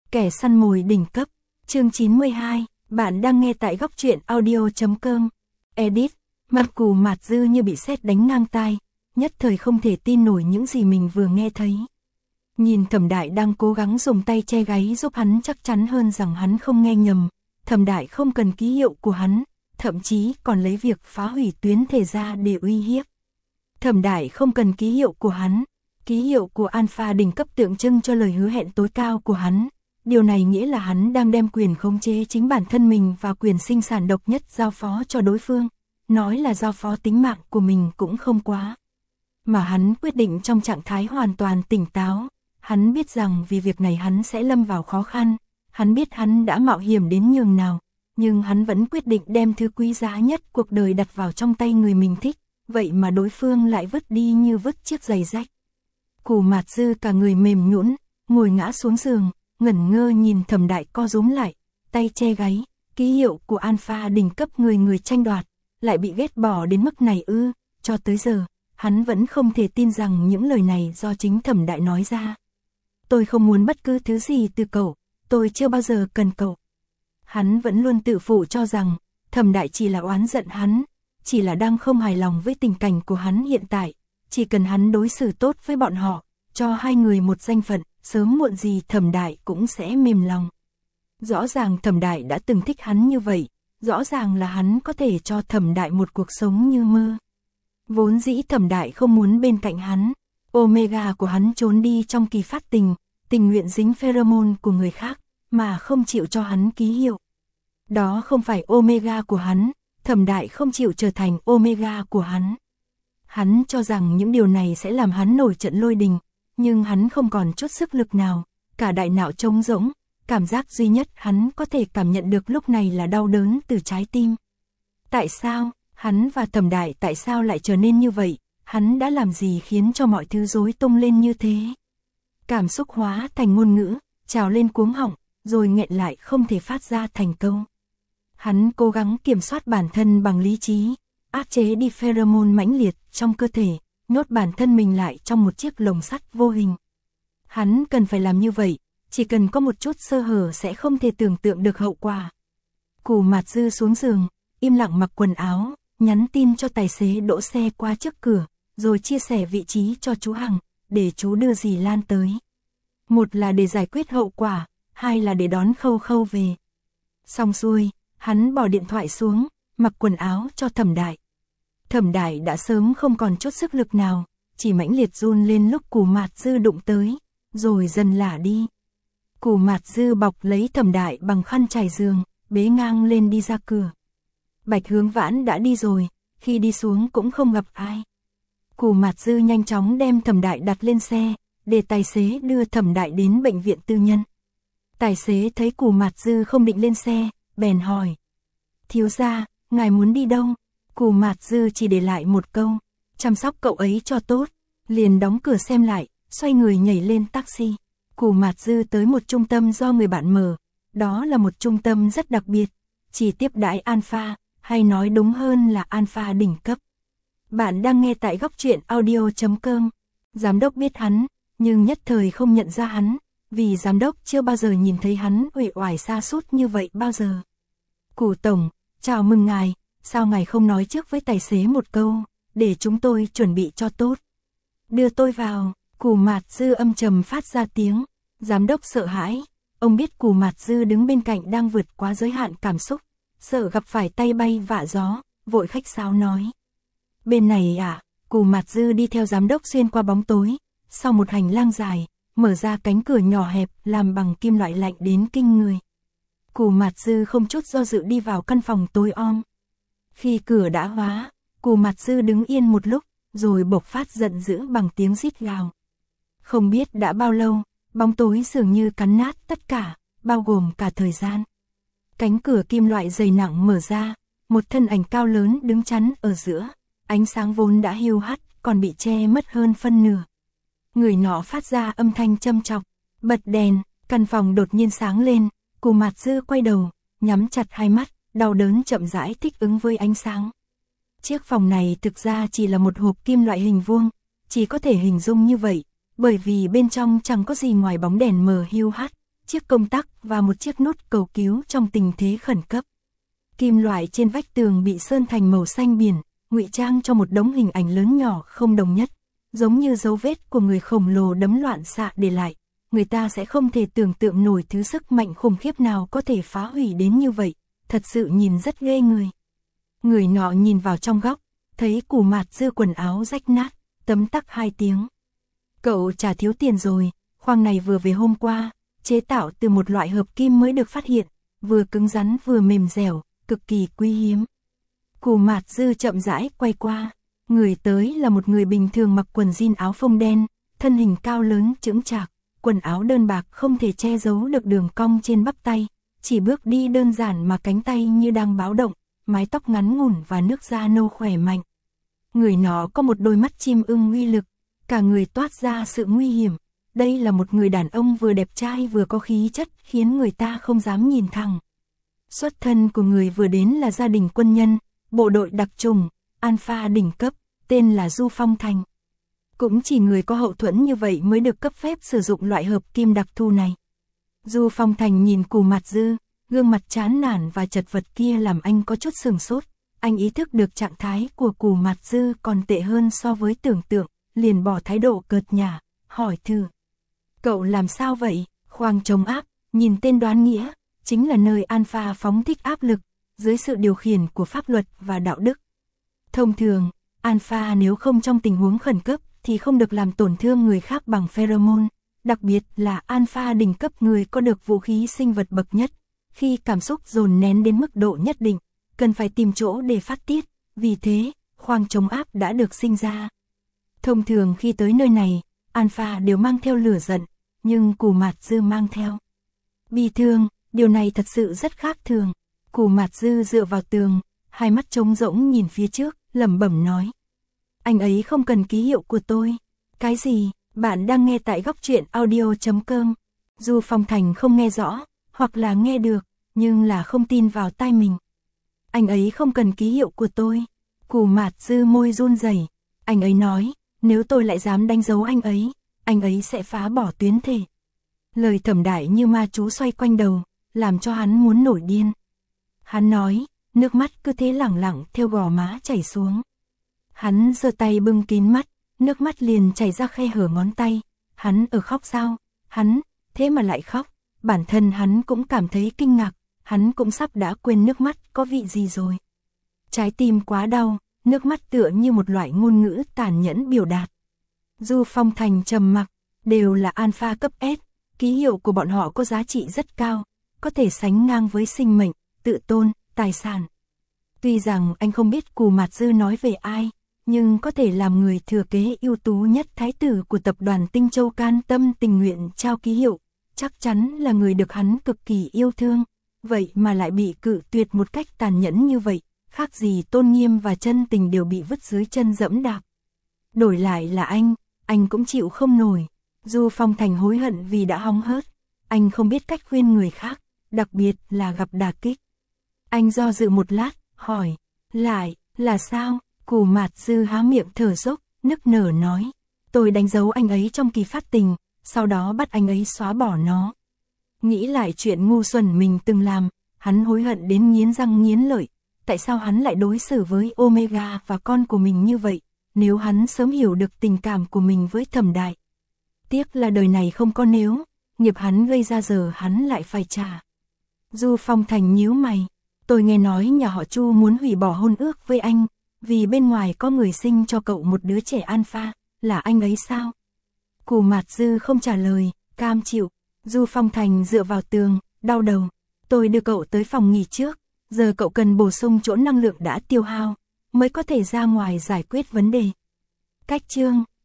Kẻ săn mồi đỉnh cấp, chương 92, bạn đang nghe tại góc truyện audio.com. Edit, mặt Cù Mạt Dư như bị sét đánh ngang tai, nhất thời không thể tin nổi những gì mình vừa nghe thấy. Nhìn Thẩm Đại đang cố gắng dùng tay che gáy giúp hắn chắc chắn hơn rằng hắn không nghe nhầm, Thẩm Đại không cần ký hiệu của hắn, thậm chí còn lấy việc phá hủy tuyến thể ra để uy hiếp. Thẩm Đại không cần ký hiệu của hắn, ký hiệu của Alpha đỉnh cấp tượng trưng cho lời hứa hẹn tối cao của hắn. Điều này nghĩa là hắn đang đem quyền khống chế chính bản thân mình và quyền sinh sản độc nhất giao phó cho đối phương. Nói là giao phó tính mạng của mình cũng không quá. Mà hắn quyết định trong trạng thái hoàn toàn tỉnh táo. Hắn biết rằng vì việc này hắn sẽ lâm vào khó khăn. Hắn biết hắn đã mạo hiểm đến nhường nào. Nhưng hắn vẫn quyết định đem thứ quý giá nhất cuộc đời đặt vào trong tay người mình thích. Vậy mà đối phương lại vứt đi như vứt chiếc giày rách. Cù Mạt Dư cả người mềm nhũn, ngồi ngã xuống giường, ngẩn ngơ nhìn Thẩm Đại co rúm lại, tay che gáy, ký hiệu của Alpha đỉnh cấp người tranh đoạt, lại bị ghét bỏ đến mức này ư? Cho tới giờ, hắn vẫn không thể tin rằng những lời này do chính Thẩm Đại nói ra. Tôi không muốn bất cứ thứ gì từ cậu, tôi chưa bao giờ cần cậu. Hắn vẫn luôn tự phụ cho rằng, Thẩm Đại chỉ là oán giận hắn, chỉ là đang không hài lòng với tình cảnh của hắn hiện tại, chỉ cần hắn đối xử tốt với bọn họ, cho hai người một danh phận, sớm muộn gì Thẩm Đại cũng sẽ mềm lòng. Rõ ràng Thẩm Đại đã từng thích hắn như vậy, rõ ràng là hắn có thể cho Thẩm Đại một cuộc sống như mơ. Vốn dĩ Thẩm Đại không muốn bên cạnh hắn, Omega của hắn trốn đi trong kỳ phát tình, tình nguyện dính pheromone của người khác, mà không chịu cho hắn ký hiệu. Đó không phải Omega của hắn, Thẩm Đại không chịu trở thành Omega của hắn. Hắn cho rằng những điều này sẽ làm hắn nổi trận lôi đình, nhưng hắn không còn chút sức lực nào, cả đại não trống rỗng, cảm giác duy nhất hắn có thể cảm nhận được lúc này là đau đớn từ trái tim. Tại sao, hắn và Thẩm Đại tại sao lại trở nên như vậy, hắn đã làm gì khiến cho mọi thứ rối tung lên như thế? Cảm xúc hóa thành ngôn ngữ, trào lên cuống họng, rồi nghẹn lại không thể phát ra thành câu. Hắn cố gắng kiểm soát bản thân bằng lý trí, áp chế đi pheromone mãnh liệt trong cơ thể, nhốt bản thân mình lại trong một chiếc lồng sắt vô hình. Hắn cần phải làm như vậy, chỉ cần có một chút sơ hở sẽ không thể tưởng tượng được hậu quả. Cù Mạt Dư xuống giường, im lặng mặc quần áo, nhắn tin cho tài xế đỗ xe qua trước cửa, rồi chia sẻ vị trí cho chú Hằng, để chú đưa dì Lan tới. Một là để giải quyết hậu quả, hai là để đón Khâu Khâu về. Xong xuôi, hắn bỏ điện thoại xuống, mặc quần áo cho Thẩm Đại. Thẩm Đại đã sớm không còn chút sức lực nào, chỉ mãnh liệt run lên lúc Cù Mạt Dư đụng tới, rồi dần lả đi. Cù Mạt Dư bọc lấy Thẩm Đại bằng khăn trải giường, bế ngang lên đi ra cửa. Bạch Hướng Vãn đã đi rồi, khi đi xuống cũng không gặp ai. Cù Mạt Dư nhanh chóng đem Thẩm Đại đặt lên xe, để tài xế đưa Thẩm Đại đến bệnh viện tư nhân. Tài xế thấy Cù Mạt Dư không định lên xe, bèn hỏi: "Thiếu gia, ngài muốn đi đâu?" Cù Mạt Dư chỉ để lại một câu: "Chăm sóc cậu ấy cho tốt." Liền đóng cửa xem lại, xoay người nhảy lên taxi. Cù Mạt Dư tới một trung tâm do người bạn mở. Đó là một trung tâm rất đặc biệt, chỉ tiếp đãi Alpha, hay nói đúng hơn là Alpha đỉnh cấp. Bạn đang nghe tại góc truyện audio.com. Giám đốc biết hắn, nhưng nhất thời không nhận ra hắn, vì giám đốc chưa bao giờ nhìn thấy hắn uể oải sa sút như vậy bao giờ. "Cù tổng, chào mừng ngài, sao ngài không nói trước với tài xế một câu, để chúng tôi chuẩn bị cho tốt." "Đưa tôi vào." Cù Mạt Dư âm trầm phát ra tiếng. Giám đốc sợ hãi, ông biết Cù Mạt Dư đứng bên cạnh đang vượt quá giới hạn cảm xúc, sợ gặp phải tay bay vạ gió, vội khách sáo nói: "Bên này à?" Cù Mạt Dư đi theo giám đốc xuyên qua bóng tối, sau một hành lang dài, mở ra cánh cửa nhỏ hẹp làm bằng kim loại lạnh đến kinh người. Cù Mạt Dư không chút do dự đi vào căn phòng tối om. Khi cửa đã khóa, Cù Mạt Dư đứng yên một lúc, rồi bộc phát giận dữ bằng tiếng rít gào. Không biết đã bao lâu, bóng tối dường như cắn nát tất cả, bao gồm cả thời gian. Cánh cửa kim loại dày nặng mở ra, một thân ảnh cao lớn đứng chắn ở giữa, ánh sáng vốn đã hiu hắt, còn bị che mất hơn phân nửa. Người nọ phát ra âm thanh châm chọc, bật đèn, căn phòng đột nhiên sáng lên, Cù Mạt Dư quay đầu, nhắm chặt hai mắt, đau đớn chậm rãi thích ứng với ánh sáng. Chiếc phòng này thực ra chỉ là một hộp kim loại hình vuông, chỉ có thể hình dung như vậy, bởi vì bên trong chẳng có gì ngoài bóng đèn mờ hiu hắt, chiếc công tắc và một chiếc nút cầu cứu trong tình thế khẩn cấp. Kim loại trên vách tường bị sơn thành màu xanh biển, ngụy trang cho một đống hình ảnh lớn nhỏ không đồng nhất, giống như dấu vết của người khổng lồ đấm loạn xạ để lại. Người ta sẽ không thể tưởng tượng nổi thứ sức mạnh khủng khiếp nào có thể phá hủy đến như vậy, thật sự nhìn rất ghê người. Người nọ nhìn vào trong góc, thấy Cù Mạt Dư quần áo rách nát, tấm tắc 2 tiếng. Cậu trả thiếu tiền rồi, khoang này vừa về hôm qua, chế tạo từ một loại hợp kim mới được phát hiện, vừa cứng rắn vừa mềm dẻo, cực kỳ quý hiếm. Cù Mạt Dư chậm rãi quay qua, người tới là một người bình thường mặc quần jean áo phông đen, thân hình cao lớn chững chạc, quần áo đơn bạc không thể che giấu được đường cong trên bắp tay, chỉ bước đi đơn giản mà cánh tay như đang báo động, mái tóc ngắn ngủn và nước da nâu khỏe mạnh. Người nọ có một đôi mắt chim ưng uy lực, cả người toát ra sự nguy hiểm. Đây là một người đàn ông vừa đẹp trai vừa có khí chất khiến người ta không dám nhìn thẳng. Xuất thân của người vừa đến là gia đình quân nhân, bộ đội đặc chủng, Alpha đỉnh cấp, tên là Du Phong Thành. Cũng chỉ người có hậu thuẫn như vậy mới được cấp phép sử dụng loại hợp kim đặc thù này. Du Phong Thành nhìn Cù Mạt Dư, gương mặt chán nản và chật vật kia làm anh có chút sửng sốt. Anh ý thức được trạng thái của Cù Mạt Dư còn tệ hơn so với tưởng tượng, liền bỏ thái độ cợt nhả, hỏi thử. Cậu làm sao vậy? Khoang chống áp, nhìn tên Đoán Nghĩa, chính là nơi Alpha phóng thích áp lực, dưới sự điều khiển của pháp luật và đạo đức. Thông thường, Alpha nếu không trong tình huống khẩn cấp thì không được làm tổn thương người khác bằng pheromone, đặc biệt là Alpha đỉnh cấp người có được vũ khí sinh vật bậc nhất. Khi cảm xúc dồn nén đến mức độ nhất định, cần phải tìm chỗ để phát tiết, vì thế, khoang chống áp đã được sinh ra. Thông thường khi tới nơi này, Alpha đều mang theo lửa giận, nhưng Cù Mạt Dư mang theo bi thương, điều này thật sự rất khác thường. Cù Mạt Dư dựa vào tường, hai mắt trống rỗng nhìn phía trước, lẩm bẩm nói. Anh ấy không cần ký hiệu của tôi. Cái gì? Bạn đang nghe tại góc truyện audio.com. Du Phong Thành không nghe rõ, hoặc là nghe được, nhưng là không tin vào tai mình. Anh ấy không cần ký hiệu của tôi. Cù Mạt Dư môi run rẩy. Anh ấy nói, nếu tôi lại dám đánh dấu anh ấy sẽ phá bỏ tuyến thể. Lời Thẩm Đại như ma chú xoay quanh đầu, làm cho hắn muốn nổi điên. Hắn nói, nước mắt cứ thế lẳng lặng theo gò má chảy xuống. Hắn giơ tay bưng kín mắt, nước mắt liền chảy ra khe hở ngón tay. Hắn ở khóc sao? Hắn, thế mà lại khóc. Bản thân hắn cũng cảm thấy kinh ngạc, hắn cũng sắp đã quên nước mắt có vị gì rồi. Trái tim quá đau, nước mắt tựa như một loại ngôn ngữ tàn nhẫn biểu đạt. Du Phong Thành trầm mặc, đều là Alpha cấp S, ký hiệu của bọn họ có giá trị rất cao, có thể sánh ngang với sinh mệnh, tự tôn, tài sản. Tuy rằng anh không biết Cù Mạt Dư nói về ai, nhưng có thể làm người thừa kế ưu tú nhất thái tử của tập đoàn Tinh Châu can tâm tình nguyện trao ký hiệu, chắc chắn là người được hắn cực kỳ yêu thương, vậy mà lại bị cự tuyệt một cách tàn nhẫn như vậy, khác gì tôn nghiêm và chân tình đều bị vứt dưới chân dẫm đạp. Đổi lại là anh cũng chịu không nổi. Du Phong Thành hối hận vì đã hóng hớt, anh không biết cách khuyên người khác, đặc biệt là gặp đả kích. Anh do dự một lát, hỏi, lại, là sao? Cù Mạt Dư há miệng thở dốc, nức nở nói, tôi đánh dấu anh ấy trong kỳ phát tình, sau đó bắt anh ấy xóa bỏ nó. Nghĩ lại chuyện ngu xuẩn mình từng làm, hắn hối hận đến nghiến răng nghiến lợi, tại sao hắn lại đối xử với Omega và con của mình như vậy, nếu hắn sớm hiểu được tình cảm của mình với Thẩm Đại. Tiếc là đời này không có nếu, nghiệp hắn gây ra giờ hắn lại phải trả. Du Phong Thành nhíu mày, tôi nghe nói nhà họ Chu muốn hủy bỏ hôn ước với anh, vì bên ngoài có người sinh cho cậu một đứa trẻ Alpha, là anh ấy sao? Cù Mạt Dư không trả lời, cam chịu. Du Phong Thành dựa vào tường, đau đầu. Tôi đưa cậu tới phòng nghỉ trước, giờ cậu cần bổ sung chỗ năng lượng đã tiêu hao, mới có thể ra ngoài giải quyết vấn đề. Cách chương